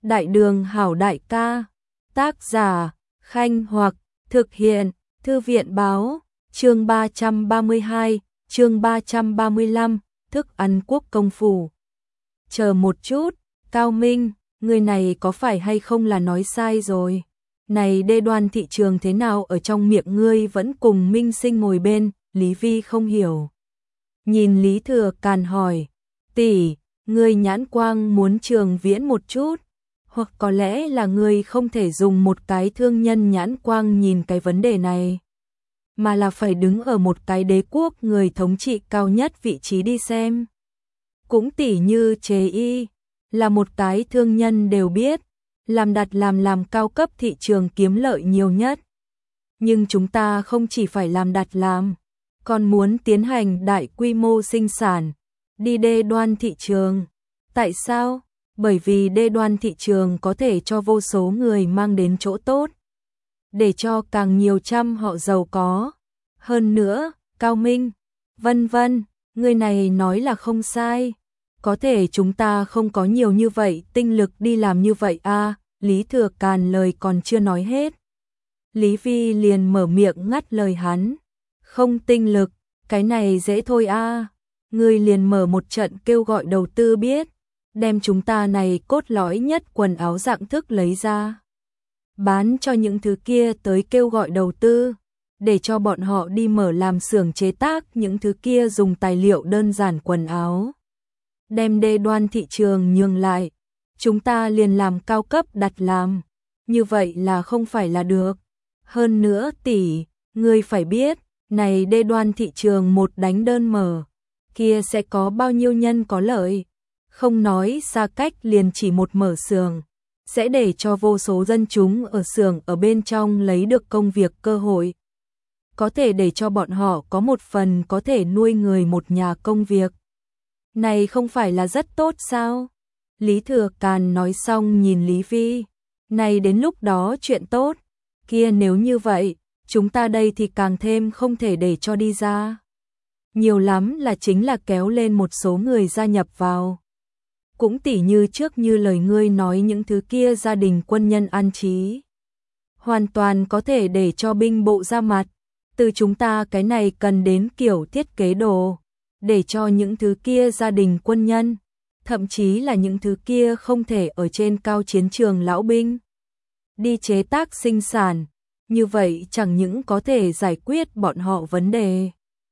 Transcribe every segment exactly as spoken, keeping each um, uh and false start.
Đại đường hảo đại ca, tác giả, Khanh Hoặc, thực hiện, Thư viện báo, chương ba trăm ba mươi hai, chương ba trăm ba mươi lăm, thức ăn quốc công phủ. Chờ một chút, Cao Minh, người này có phải hay không là nói sai rồi. Này Đê Đoan thị trường thế nào ở trong miệng ngươi vẫn cùng Minh Sinh ngồi bên, Lý Vi không hiểu. Nhìn Lý Thừa Càn hỏi, tỷ, ngươi nhãn quang muốn trường viễn một chút, hoặc có lẽ là ngươi không thể dùng một cái thương nhân nhãn quang nhìn cái vấn đề này, mà là phải đứng ở một cái đế quốc người thống trị cao nhất vị trí đi xem. Cũng tỉ như chế y, là một cái thương nhân đều biết, làm đặt làm làm cao cấp thị trường kiếm lợi nhiều nhất. Nhưng chúng ta không chỉ phải làm đặt làm, còn muốn tiến hành đại quy mô sinh sản, đi Đê Đoan thị trường. Tại sao? Bởi vì Đê Đoan thị trường có thể cho vô số người mang đến chỗ tốt, để cho càng nhiều trăm họ giàu có. Hơn nữa, Cao Minh, vân vân, người này nói là không sai. Có thể chúng ta không có nhiều như vậy tinh lực đi làm như vậy à, Lý Thừa Càn lời còn chưa nói hết. Lý Vi liền mở miệng ngắt lời hắn. Không tinh lực, cái này dễ thôi à, ngươi liền mở một trận kêu gọi đầu tư biết, đem chúng ta này cốt lõi nhất quần áo dạng thức lấy ra, bán cho những thứ kia tới kêu gọi đầu tư, để cho bọn họ đi mở làm xưởng chế tác những thứ kia dùng tài liệu đơn giản quần áo. Đem Đê Đoan thị trường nhường lại, chúng ta liền làm cao cấp đặt làm, như vậy là không phải là được. Hơn nữa tỷ, ngươi phải biết, này Đê Đoan thị trường một đánh đơn mở, kia sẽ có bao nhiêu nhân có lợi. Không nói xa cách liền chỉ một mở xưởng, sẽ để cho vô số dân chúng ở xưởng ở bên trong lấy được công việc cơ hội. Có thể để cho bọn họ có một phần có thể nuôi người một nhà công việc. Này không phải là rất tốt sao? Lý Thừa Càn nói xong nhìn Lý Vi. Này đến lúc đó chuyện tốt, kia nếu như vậy, chúng ta đây thì càng thêm không thể để cho đi ra. Nhiều lắm là chính là kéo lên một số người gia nhập vào. Cũng tỉ như trước như lời ngươi nói những thứ kia gia đình quân nhân an trí. Hoàn toàn có thể để cho binh bộ ra mặt. Từ chúng ta cái này cần đến kiểu thiết kế đồ, để cho những thứ kia gia đình quân nhân, thậm chí là những thứ kia không thể ở trên cao chiến trường lão binh, đi chế tác sinh sản. Như vậy chẳng những có thể giải quyết bọn họ vấn đề,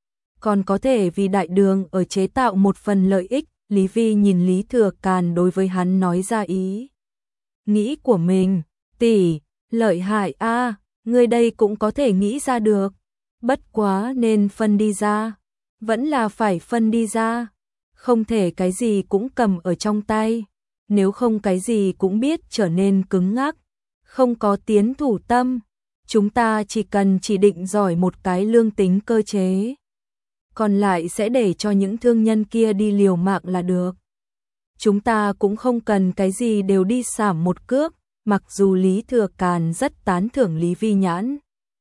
còn có thể vì đại đường ở chế tạo một phần lợi ích. Lý Vi nhìn Lý Thừa Càn đối với hắn nói ra ý nghĩ của mình. Tỷ, lợi hại a, à, người đây cũng có thể nghĩ ra được. Bất quá nên phân đi ra, vẫn là phải phân đi ra, không thể cái gì cũng cầm ở trong tay, nếu không cái gì cũng biết trở nên cứng ngắc, không có tiến thủ tâm. Chúng ta chỉ cần chỉ định giỏi một cái lương tính cơ chế, còn lại sẽ để cho những thương nhân kia đi liều mạng là được. Chúng ta cũng không cần cái gì đều đi sảm một cước, mặc dù Lý Thừa Càn rất tán thưởng Lý Vi nhãn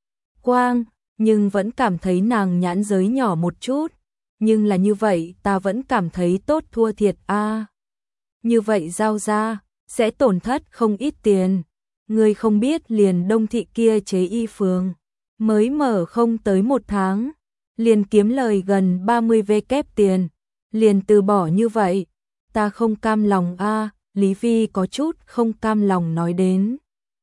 quang, nhưng vẫn cảm thấy nàng nhãn giới nhỏ một chút. Nhưng là như vậy ta vẫn cảm thấy tốt thua thiệt a. À, như vậy giao ra, sẽ tổn thất không ít tiền. Ngươi không biết liền Đông thị kia chế y phường, mới mở không tới một tháng, liền kiếm lời gần ba mươi vê kép tiền, liền từ bỏ như vậy. Ta không cam lòng a. À, Lý Vi có chút không cam lòng nói đến.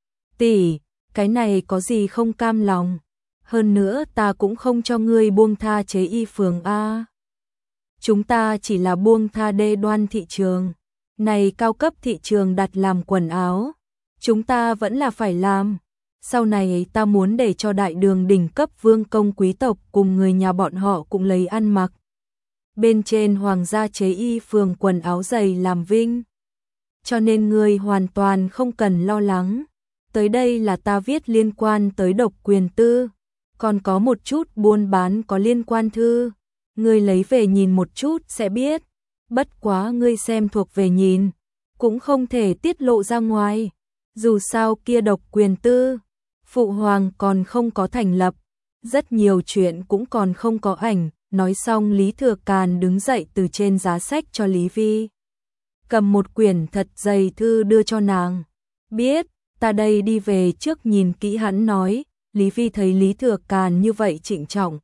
Tỷ, cái này có gì không cam lòng? Hơn nữa ta cũng không cho ngươi buông tha chế y phường a. À, chúng ta chỉ là buông tha Đê Đoan thị trường. Này cao cấp thị trường đặt làm quần áo, chúng ta vẫn là phải làm. Sau này ta muốn để cho đại đường đỉnh cấp vương công quý tộc cùng người nhà bọn họ cũng lấy ăn mặc. Bên trên hoàng gia chế y phường quần áo dày làm vinh. Cho nên ngươi hoàn toàn không cần lo lắng. Tới đây là ta viết liên quan tới độc quyền tư, còn có một chút buôn bán có liên quan thư. Ngươi lấy về nhìn một chút sẽ biết. Bất quá ngươi xem thuộc về nhìn, cũng không thể tiết lộ ra ngoài. Dù sao kia độc quyền tư, phụ hoàng còn không có thành lập, rất nhiều chuyện cũng còn không có ảnh. Nói xong Lý Thừa Càn đứng dậy từ trên giá sách cho Lý Vi cầm một quyển thật dày thư đưa cho nàng. Biết, ta đây đi về trước nhìn kỹ hắn nói, Lý Phi thấy Lý Thừa Càn như vậy trịnh trọng.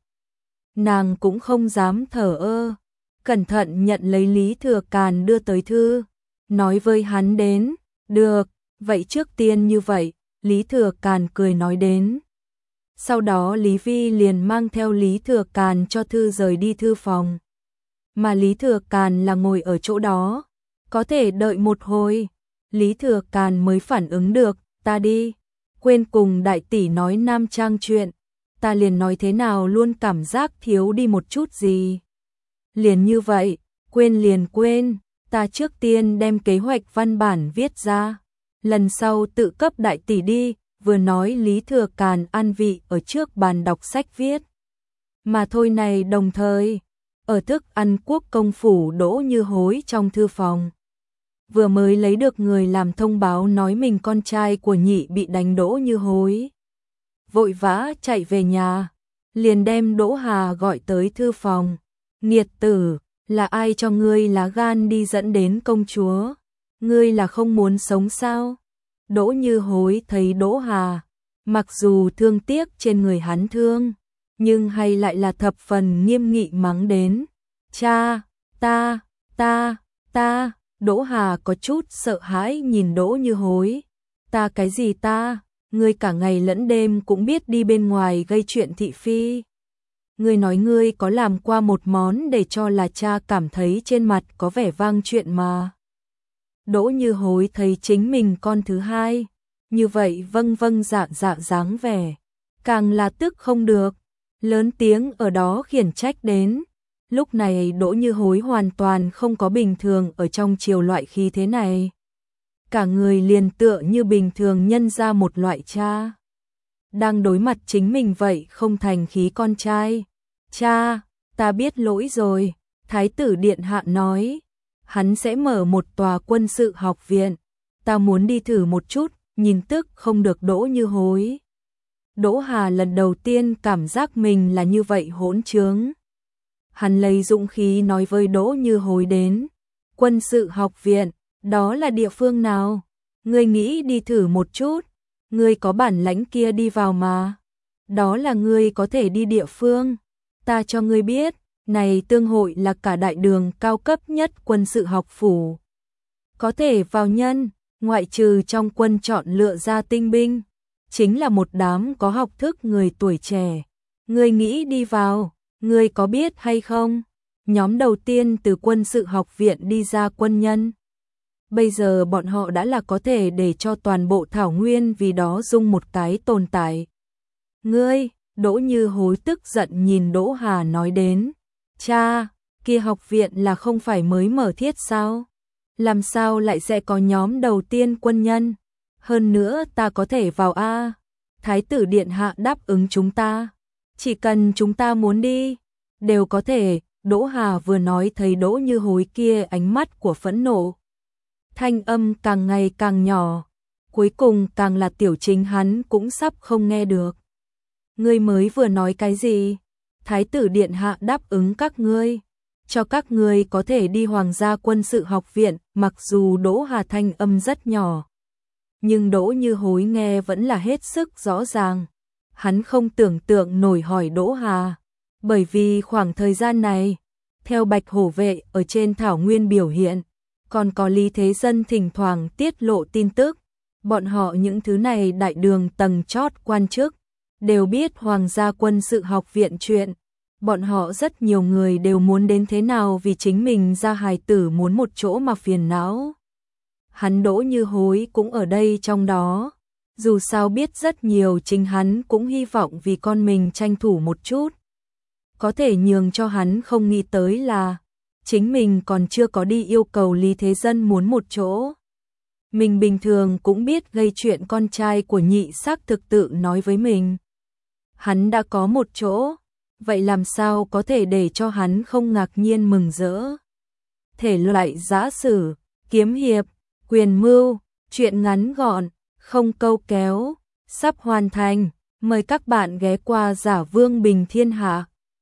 Nàng cũng không dám thờ ơ, cẩn thận nhận lấy Lý Thừa Càn đưa tới thư, nói với hắn đến, được, vậy trước tiên như vậy, Lý Thừa Càn cười nói đến. Sau đó Lý Phi liền mang theo Lý Thừa Càn cho thư rời đi thư phòng. Mà Lý Thừa Càn là ngồi ở chỗ đó, có thể đợi một hồi, Lý Thừa Càn mới phản ứng được, ta đi, quên cùng đại tỷ nói nam trang chuyện, ta liền nói thế nào luôn cảm giác thiếu đi một chút gì. Liền như vậy, quên liền quên, ta trước tiên đem kế hoạch văn bản viết ra, lần sau tự cấp đại tỷ đi, vừa nói Lý Thừa Càn an vị ở trước bàn đọc sách viết. Mà thôi này đồng thời, ở thức ăn quốc công phủ Đỗ Như Hối trong thư phòng. Vừa mới lấy được người làm thông báo nói mình con trai của nhị bị đánh Đỗ Như Hối. Vội vã chạy về nhà, liền đem Đỗ Hà gọi tới thư phòng. Nghiệt tử, là ai cho ngươi lá gan đi dẫn đến công chúa? Ngươi là không muốn sống sao? Đỗ Như Hối thấy Đỗ Hà, mặc dù thương tiếc trên người hắn thương, nhưng hay lại là thập phần nghiêm nghị mắng đến. Cha, ta, ta, ta, Đỗ Hà có chút sợ hãi nhìn Đỗ Như Hối. Ta cái gì ta, ngươi cả ngày lẫn đêm cũng biết đi bên ngoài gây chuyện thị phi. Ngươi nói ngươi có làm qua một món để cho là cha cảm thấy trên mặt có vẻ vang chuyện mà. Đỗ Như Hối thấy chính mình con thứ hai, như vậy vâng vâng dạ dạ dáng vẻ, càng là tức không được, lớn tiếng ở đó khiển trách đến. Lúc này Đỗ Như Hối hoàn toàn không có bình thường ở trong chiều loại khí thế này. Cả người liền tựa như bình thường nhân ra một loại cha. Đang đối mặt chính mình vậy không thành khí con trai. Cha, ta biết lỗi rồi, Thái tử Điện Hạ nói. Hắn sẽ mở một tòa quân sự học viện. Ta muốn đi thử một chút, nhìn tức không được Đỗ Như Hối. Đỗ Hà lần đầu tiên cảm giác mình là như vậy hỗn trướng. Hắn lấy dũng khí nói với Đỗ Như Hối đến. Quân sự học viện, đó là địa phương nào? Ngươi nghĩ đi thử một chút. Ngươi có bản lãnh kia đi vào mà. Đó là ngươi có thể đi địa phương. Ta cho ngươi biết, này tương hội là cả đại đường cao cấp nhất quân sự học phủ. Có thể vào nhân, ngoại trừ trong quân chọn lựa ra tinh binh. Chính là một đám có học thức người tuổi trẻ. Ngươi nghĩ đi vào, ngươi có biết hay không? Nhóm đầu tiên từ quân sự học viện đi ra quân nhân. Bây giờ bọn họ đã là có thể để cho toàn bộ thảo nguyên vì đó dung một cái tồn tại. Ngươi, Đỗ Như Hối tức giận nhìn Đỗ Hà nói đến. Cha, kia học viện là không phải mới mở thiết sao? Làm sao lại sẽ có nhóm đầu tiên quân nhân? Hơn nữa ta có thể vào A. Thái tử Điện Hạ đáp ứng chúng ta. Chỉ cần chúng ta muốn đi, đều có thể. Đỗ Hà vừa nói thấy Đỗ Như Hối kia ánh mắt của phẫn nộ. Thanh âm càng ngày càng nhỏ, cuối cùng càng là tiểu chính hắn cũng sắp không nghe được. Ngươi mới vừa nói cái gì? Thái tử Điện Hạ đáp ứng các ngươi, cho các ngươi có thể đi Hoàng gia quân sự học viện, mặc dù Đỗ Hà thanh âm rất nhỏ. Nhưng Đỗ Như Hối nghe vẫn là hết sức rõ ràng. Hắn không tưởng tượng nổi hỏi Đỗ Hà, bởi vì khoảng thời gian này, theo Bạch Hổ vệ ở trên thảo nguyên biểu hiện, còn có Lý Thế Dân thỉnh thoảng tiết lộ tin tức, bọn họ những thứ này đại đường tầng chót quan chức, đều biết Hoàng gia quân sự học viện chuyện, bọn họ rất nhiều người đều muốn đến thế nào vì chính mình ra hài tử muốn một chỗ mà phiền não. Hắn Đỗ Như Hối cũng ở đây trong đó, dù sao biết rất nhiều chính hắn cũng hy vọng vì con mình tranh thủ một chút. Có thể nhường cho hắn không nghĩ tới là chính mình còn chưa có đi yêu cầu Lý Thế Dân muốn một chỗ. Mình bình thường cũng biết gây chuyện con trai của nhị xác thực tự nói với mình. Hắn đã có một chỗ, vậy làm sao có thể để cho hắn không ngạc nhiên mừng rỡ. Thể loại giã sử, kiếm hiệp, quyền mưu, chuyện ngắn gọn, không câu kéo, sắp hoàn thành. Mời các bạn ghé qua Giả Vương Bình Thiên Hạ.